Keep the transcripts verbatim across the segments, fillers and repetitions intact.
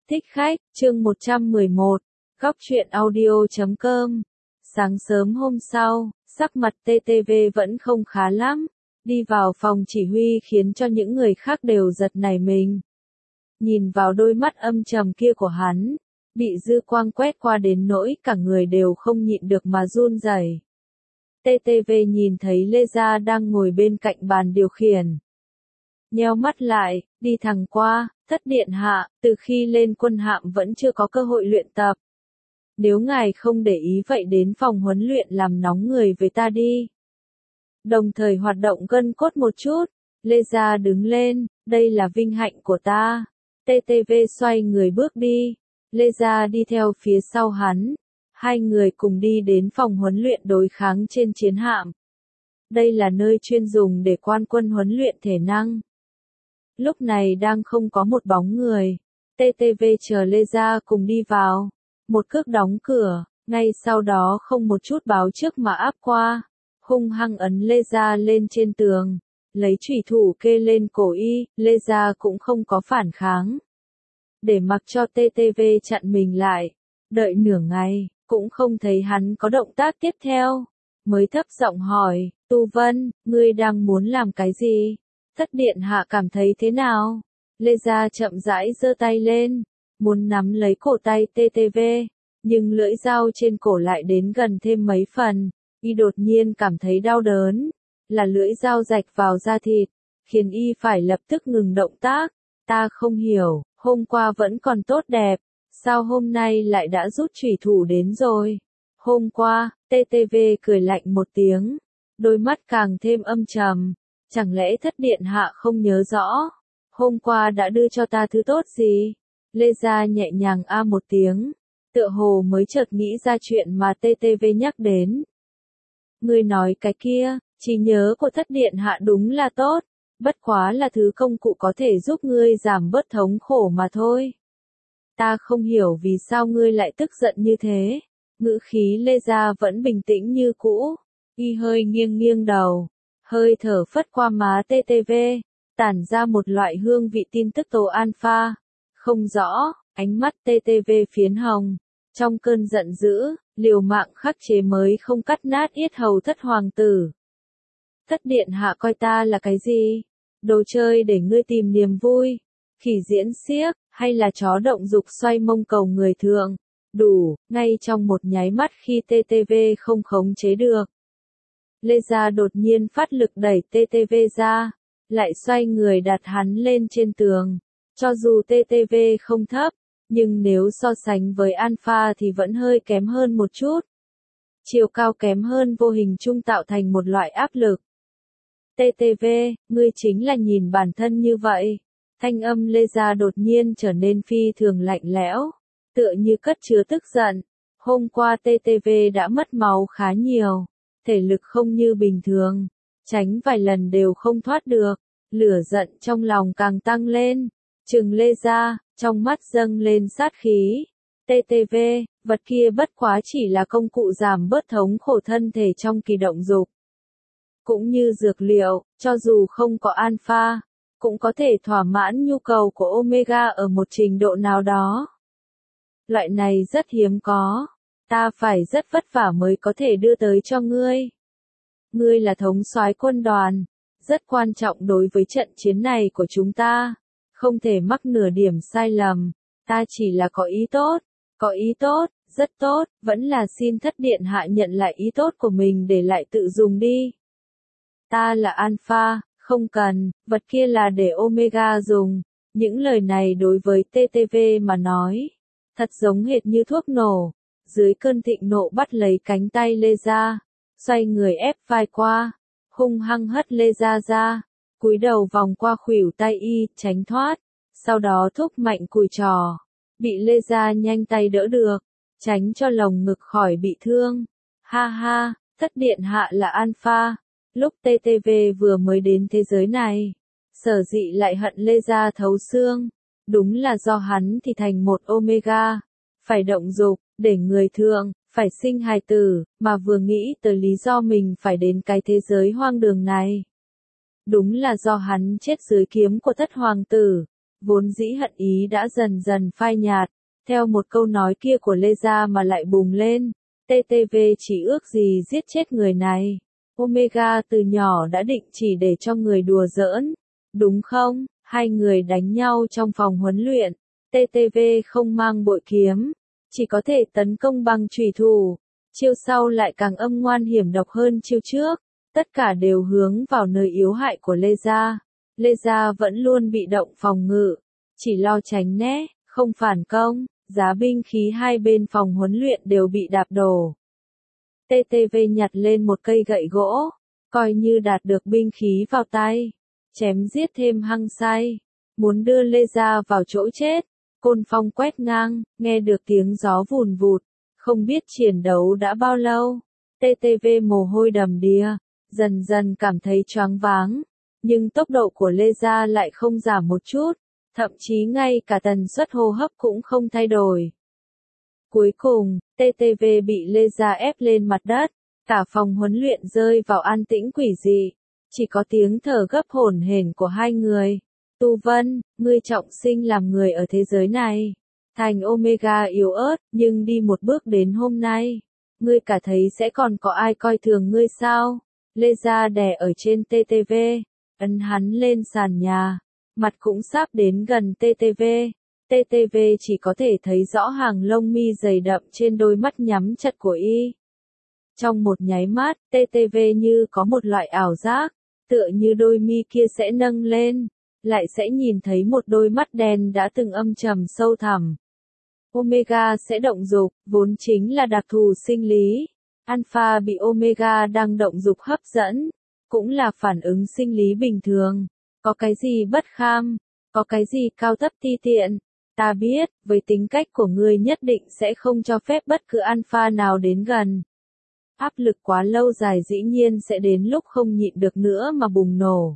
Thích khách, chương một trăm mười một, góc truyện audio chấm com. Sáng sớm hôm sau, sắc mặt tê tê vê vẫn không khá lắm, đi vào phòng chỉ huy khiến cho những người khác đều giật nảy mình. Nhìn vào đôi mắt âm trầm kia của hắn, bị dư quang quét qua đến nỗi cả người đều không nhịn được mà run rẩy. tê tê vê nhìn thấy Lê Gia đang ngồi bên cạnh bàn điều khiển. Nheo mắt lại, đi thẳng qua, Thất điện hạ, từ khi lên quân hạm vẫn chưa có cơ hội luyện tập. Nếu ngài không để ý vậy đến phòng huấn luyện làm nóng người với ta đi. Đồng thời hoạt động gân cốt một chút, Lê Gia đứng lên, đây là vinh hạnh của ta. tê tê vê xoay người bước đi, Lê Gia đi theo phía sau hắn. Hai người cùng đi đến phòng huấn luyện đối kháng trên chiến hạm. Đây là nơi chuyên dùng để quan quân huấn luyện thể năng. Lúc này đang không có một bóng người. tê tê vê chờ Lê Gia cùng đi vào. Một cước đóng cửa, ngay sau đó không một chút báo trước mà áp qua. Hung hăng ấn Lê Gia lên trên tường. Lấy chủy thủ kê lên cổ y, Lê Gia cũng không có phản kháng. Để mặc cho tê tê vê chặn mình lại. Đợi nửa ngày, cũng không thấy hắn có động tác tiếp theo. Mới thấp giọng hỏi, Tu Vân, ngươi đang muốn làm cái gì? Thất điện hạ cảm thấy thế nào? Lê Gia chậm rãi giơ tay lên, muốn nắm lấy cổ tay tê tê vê, nhưng lưỡi dao trên cổ lại đến gần thêm mấy phần, y đột nhiên cảm thấy đau đớn, là lưỡi dao rạch vào da thịt, khiến y phải lập tức ngừng động tác. Ta không hiểu, hôm qua vẫn còn tốt đẹp, sao hôm nay lại đã rút chủy thủ đến rồi? Hôm qua, tê tê vê cười lạnh một tiếng, đôi mắt càng thêm âm trầm. Chẳng lẽ thất điện hạ không nhớ rõ, hôm qua đã đưa cho ta thứ tốt gì? Lê Gia nhẹ nhàng a một tiếng, tựa hồ mới chợt nghĩ ra chuyện mà tê tê vê nhắc đến. Ngươi nói cái kia, trí nhớ của thất điện hạ đúng là tốt, bất quá là thứ công cụ có thể giúp ngươi giảm bớt thống khổ mà thôi. Ta không hiểu vì sao ngươi lại tức giận như thế. Ngữ khí Lê Gia vẫn bình tĩnh như cũ, y hơi nghiêng nghiêng đầu. Hơi thở phất qua má tê tê vê, tản ra một loại hương vị tin tức tố alpha. Không rõ, ánh mắt tê tê vê phiến hồng. Trong cơn giận dữ, liều mạng khắc chế mới không cắt nát yết hầu thất hoàng tử. Thất điện hạ coi ta là cái gì? Đồ chơi để ngươi tìm niềm vui, khỉ diễn xiếc, hay là chó động dục xoay mông cầu người thường? Đủ, ngay trong một nháy mắt khi tê tê vê không khống chế được. Lê Gia đột nhiên phát lực đẩy tê tê vê ra, lại xoay người đặt hắn lên trên tường. Cho dù tê tê vê không thấp, nhưng nếu so sánh với Alpha thì vẫn hơi kém hơn một chút. Chiều cao kém hơn vô hình chung tạo thành một loại áp lực. tê tê vê, ngươi chính là nhìn bản thân như vậy. Thanh âm Lê Gia đột nhiên trở nên phi thường lạnh lẽo, tựa như cất chứa tức giận. Hôm qua tê tê vê đã mất máu khá nhiều. Thể lực không như bình thường, tránh vài lần đều không thoát được, lửa giận trong lòng càng tăng lên, trừng Lê Gia, trong mắt dâng lên sát khí. tê tê vê, vật kia bất quá chỉ là công cụ giảm bớt thống khổ thân thể trong kỳ động dục. Cũng như dược liệu, cho dù không có alpha, cũng có thể thỏa mãn nhu cầu của omega ở một trình độ nào đó. Loại này rất hiếm có. Ta phải rất vất vả mới có thể đưa tới cho ngươi. Ngươi là thống soái quân đoàn, rất quan trọng đối với trận chiến này của chúng ta. Không thể mắc nửa điểm sai lầm, ta chỉ là có ý tốt, có ý tốt, rất tốt, vẫn là xin thất điện hạ nhận lại ý tốt của mình để lại tự dùng đi. Ta là Alpha, không cần, vật kia là để Omega dùng. Những lời này đối với tê tê vê mà nói, thật giống hệt như thuốc nổ. Dưới cơn thịnh nộ bắt lấy cánh tay Lê Gia, xoay người ép vai qua, hung hăng hất Lê Gia ra, cúi đầu vòng qua khuỷu tay y, tránh thoát, sau đó thúc mạnh cùi trò, bị Lê Gia nhanh tay đỡ được, tránh cho lồng ngực khỏi bị thương. Ha ha, thất điện hạ là Alpha, lúc tê tê vê vừa mới đến thế giới này, sở dĩ lại hận Lê Gia thấu xương, đúng là do hắn thì thành một Omega, phải động dục. Để người thường, phải sinh hài tử, mà vừa nghĩ tới lý do mình phải đến cái thế giới hoang đường này. Đúng là do hắn chết dưới kiếm của thất hoàng tử, Vốn dĩ hận ý đã dần dần phai nhạt, theo một câu nói kia của Lê Gia mà lại bùng lên, tê tê vê chỉ ước gì giết chết người này. Omega từ nhỏ đã định chỉ để cho người đùa giỡn, đúng không? Hai người đánh nhau trong phòng huấn luyện, tê tê vê không mang bội kiếm, chỉ có thể tấn công bằng chùy thủ. Chiêu sau lại càng âm ngoan hiểm độc hơn chiêu trước, tất cả đều hướng vào nơi yếu hại của Lê Gia. Lê Gia vẫn luôn bị động phòng ngự, chỉ lo tránh né, không phản công, giá binh khí hai bên phòng huấn luyện đều bị đạp đổ. tê tê vê nhặt lên một cây gậy gỗ, coi như đạt được binh khí vào tay, chém giết thêm hăng say, muốn đưa Lê Gia vào chỗ chết. Côn phong quét ngang, nghe được tiếng gió vùn vụt, không biết chiến đấu đã bao lâu. tê tê vê mồ hôi đầm đìa, dần dần cảm thấy choáng váng, nhưng tốc độ của Lê Gia lại không giảm một chút, thậm chí ngay cả tần suất hô hấp cũng không thay đổi. Cuối cùng, tê tê vê bị Lê Gia ép lên mặt đất, cả phòng huấn luyện rơi vào an tĩnh quỷ dị, chỉ có tiếng thở gấp hổn hển của hai người. Tu Vân, ngươi trọng sinh làm người ở thế giới này, thành Omega yếu ớt, nhưng đi một bước đến hôm nay, ngươi cả thấy sẽ còn có ai coi thường ngươi sao? Lê Gia đè ở trên tê tê vê, ấn hắn lên sàn nhà, mặt cũng sắp đến gần tê tê vê. tê tê vê chỉ có thể thấy rõ hàng lông mi dày đậm trên đôi mắt nhắm chặt của y. Trong một nháy mắt, tê tê vê như có một loại ảo giác, tựa như đôi mi kia sẽ nâng lên, lại sẽ nhìn thấy một đôi mắt đen đã từng âm trầm sâu thẳm. Omega sẽ động dục, vốn chính là đặc thù sinh lý. Alpha bị Omega đang động dục hấp dẫn, cũng là phản ứng sinh lý bình thường. Có cái gì bất kham, có cái gì cao thấp ti tiện. Ta biết, với tính cách của ngươi nhất định sẽ không cho phép bất cứ alpha nào đến gần. Áp lực quá lâu dài dĩ nhiên sẽ đến lúc không nhịn được nữa mà bùng nổ.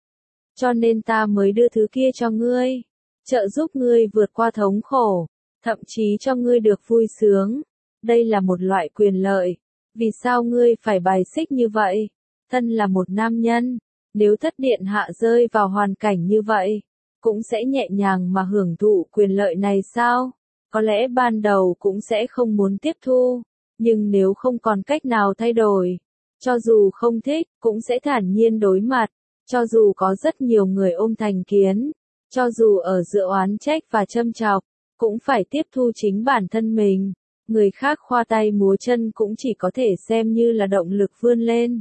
Cho nên ta mới đưa thứ kia cho ngươi, trợ giúp ngươi vượt qua thống khổ, thậm chí cho ngươi được vui sướng. Đây là một loại quyền lợi. Vì sao ngươi phải bài xích như vậy? Thân là một nam nhân, nếu thất điện hạ rơi vào hoàn cảnh như vậy, cũng sẽ nhẹ nhàng mà hưởng thụ quyền lợi này sao? Có lẽ ban đầu cũng sẽ không muốn tiếp thu, nhưng nếu không còn cách nào thay đổi, cho dù không thích, cũng sẽ thản nhiên đối mặt, cho dù có rất nhiều người ôm thành kiến, cho dù ở giữa oán trách và châm chọc, cũng phải tiếp thu chính bản thân mình. Người khác khoa tay múa chân cũng chỉ có thể xem như là động lực vươn lên.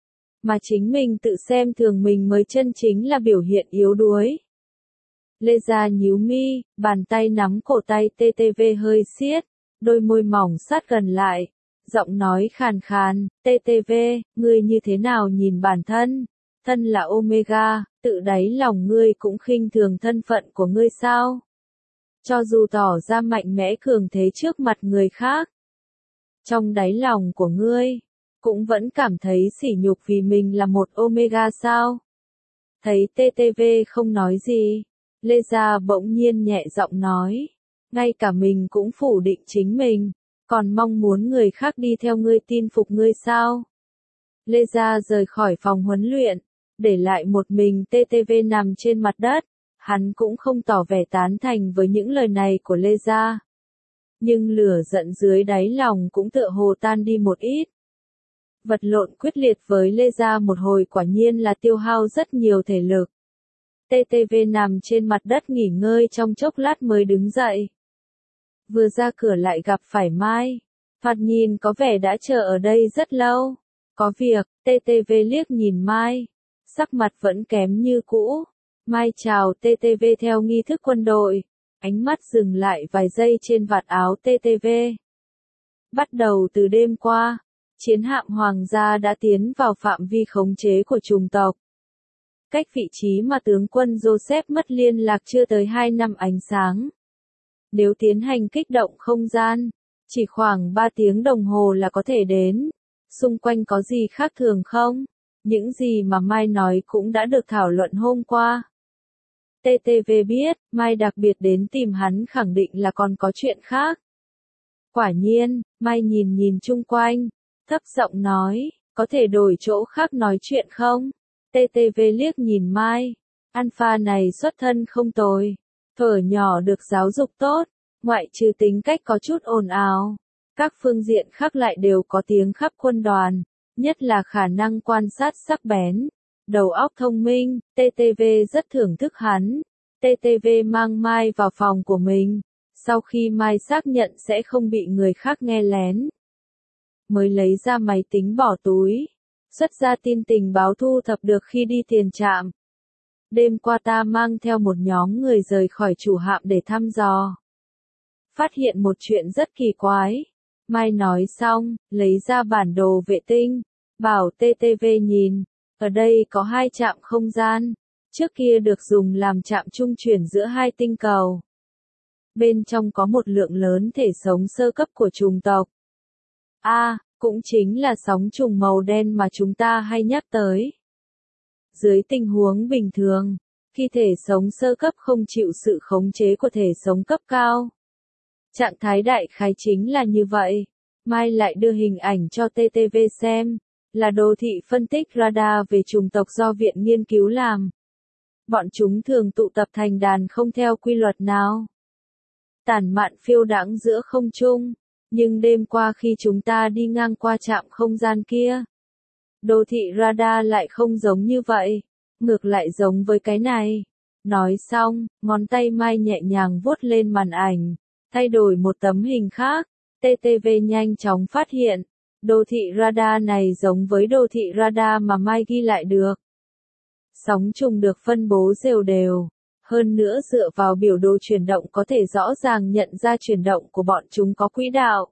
Mà chính mình tự xem thường mình mới chân chính là biểu hiện yếu đuối. Lê Gia nhíu mi, bàn tay nắm cổ tay tê tê vê hơi siết, đôi môi mỏng sát gần lại, giọng nói khàn khàn, tê tê vê, ngươi như thế nào nhìn bản thân? Thân là Omega, tự đáy lòng ngươi cũng khinh thường thân phận của ngươi sao? Cho dù tỏ ra mạnh mẽ cường thế trước mặt người khác, trong đáy lòng của ngươi, cũng vẫn cảm thấy sỉ nhục vì mình là một Omega sao? Thấy tê tê vê không nói gì, Lê Gia bỗng nhiên nhẹ giọng nói, ngay cả mình cũng phủ định chính mình, còn mong muốn người khác đi theo ngươi tin phục ngươi sao? Lê Gia rời khỏi phòng huấn luyện, để lại một mình tê tê vê nằm trên mặt đất. Hắn cũng không tỏ vẻ tán thành với những lời này của Lê Gia. Nhưng lửa giận dưới đáy lòng cũng tựa hồ tan đi một ít. Vật lộn quyết liệt với Lê Gia một hồi quả nhiên là tiêu hao rất nhiều thể lực. tê tê vê nằm trên mặt đất nghỉ ngơi trong chốc lát mới đứng dậy. Vừa ra cửa lại gặp phải Mai. Thoạt nhìn có vẻ đã chờ ở đây rất lâu. Có việc, tê tê vê liếc nhìn Mai. Sắc mặt vẫn kém như cũ. Mai chào tê tê vê theo nghi thức quân đội, ánh mắt dừng lại vài giây trên vạt áo tê tê vê. Bắt đầu từ đêm qua, chiến hạm hoàng gia đã tiến vào phạm vi khống chế của chủng tộc. Cách vị trí mà tướng quân Joseph mất liên lạc chưa tới hai năm ánh sáng. Nếu tiến hành kích động không gian, chỉ khoảng ba tiếng đồng hồ là có thể đến. Xung quanh có gì khác thường không? Những gì mà Mai nói cũng đã được thảo luận hôm qua. tê tê vê biết, Mai đặc biệt đến tìm hắn khẳng định là còn có chuyện khác. Quả nhiên, Mai nhìn nhìn chung quanh, thấp giọng nói, có thể đổi chỗ khác nói chuyện không? tê tê vê liếc nhìn Mai, Alpha này xuất thân không tồi, Thuở nhỏ được giáo dục tốt, ngoại trừ tính cách có chút ồn ào, các phương diện khác lại đều có tiếng khắp quân đoàn, nhất là khả năng quan sát sắc bén, đầu óc thông minh, tê tê vê rất thưởng thức hắn. tê tê vê mang Mai vào phòng của mình, sau khi Mai xác nhận sẽ không bị người khác nghe lén, mới lấy ra máy tính bỏ túi, xuất ra tin tình báo thu thập được khi đi tiền trạm. Đêm qua ta mang theo một nhóm người rời khỏi chủ hạm để thăm dò. Phát hiện một chuyện rất kỳ quái. Mai nói xong, lấy ra bản đồ vệ tinh, bảo tê tê vê nhìn, ở đây có hai trạm không gian, trước kia được dùng làm trạm trung chuyển giữa hai tinh cầu. Bên trong có một lượng lớn thể sống sơ cấp của chủng tộc. A, à, cũng chính là sóng trùng màu đen mà chúng ta hay nhắc tới. Dưới tình huống bình thường, khi thể sống sơ cấp không chịu sự khống chế của thể sống cấp cao, trạng thái đại khái chính là như vậy. Mai lại đưa hình ảnh cho tê tê vê xem, là đồ thị phân tích radar về chủng tộc do viện nghiên cứu làm. Bọn chúng thường tụ tập thành đàn không theo quy luật nào, tản mạn phiêu đãng giữa không trung, nhưng đêm qua khi chúng ta đi ngang qua trạm không gian kia, đồ thị radar lại không giống như vậy, ngược lại giống với cái này. Nói xong, ngón tay Mai nhẹ nhàng vuốt lên màn ảnh, thay đổi một tấm hình khác. tê tê vê nhanh chóng phát hiện, đồ thị radar này giống với đồ thị radar mà Mai ghi lại được. Sóng trùng được phân bố đều đều, hơn nữa dựa vào biểu đồ chuyển động có thể rõ ràng nhận ra chuyển động của bọn chúng có quỹ đạo.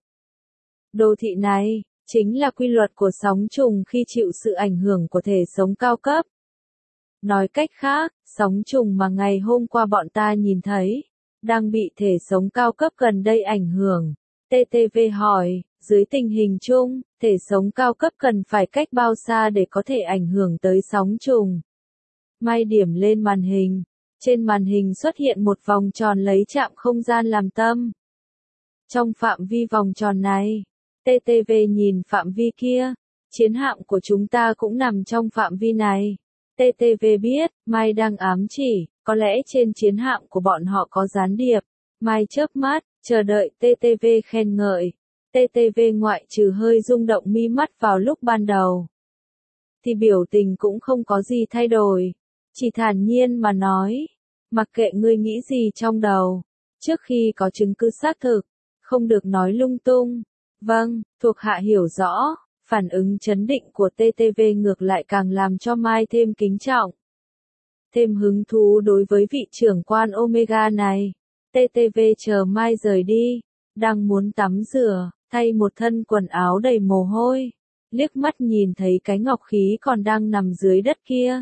Đồ thị này chính là quy luật của sóng trùng khi chịu sự ảnh hưởng của thể sống cao cấp. Nói cách khác, sóng trùng mà ngày hôm qua bọn ta nhìn thấy, đang bị thể sống cao cấp gần đây ảnh hưởng. tê tê vê hỏi, dưới tình hình chung, thể sống cao cấp cần phải cách bao xa để có thể ảnh hưởng tới sóng trùng? Mai điểm lên màn hình. Trên màn hình xuất hiện một vòng tròn lấy trạm không gian làm tâm. Trong phạm vi vòng tròn này, tê tê vê nhìn phạm vi kia, chiến hạm của chúng ta cũng nằm trong phạm vi này. tê tê vê biết, Mai đang ám chỉ, có lẽ trên chiến hạm của bọn họ có gián điệp. Mai chớp mắt, chờ đợi tê tê vê khen ngợi. tê tê vê ngoại trừ hơi rung động mi mắt vào lúc ban đầu, thì biểu tình cũng không có gì thay đổi, chỉ thản nhiên mà nói, mặc kệ ngươi nghĩ gì trong đầu, trước khi có chứng cứ xác thực, không được nói lung tung. Vâng, thuộc hạ hiểu rõ. Phản ứng chấn định của tê tê vê ngược lại càng làm cho Mai thêm kính trọng, thêm hứng thú đối với vị trưởng quan Omega này. tê tê vê chờ Mai rời đi, đang muốn tắm rửa, thay một thân quần áo đầy mồ hôi, liếc mắt nhìn thấy cái ngọc khí còn đang nằm dưới đất kia.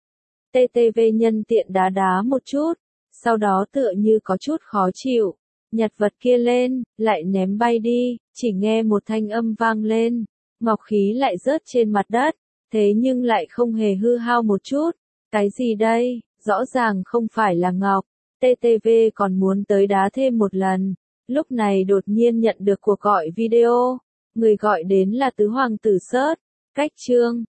tê tê vê nhân tiện đá đá một chút, sau đó tựa như có chút khó chịu, nhặt vật kia lên, lại ném bay đi, chỉ nghe một thanh âm vang lên, ngọc khí lại rớt trên mặt đất, thế nhưng lại không hề hư hao một chút. Cái gì đây, rõ ràng không phải là ngọc. tê tê vê còn muốn tới đá thêm một lần, lúc này đột nhiên nhận được cuộc gọi video, người gọi đến là tứ hoàng tử Sớt, cách Trương.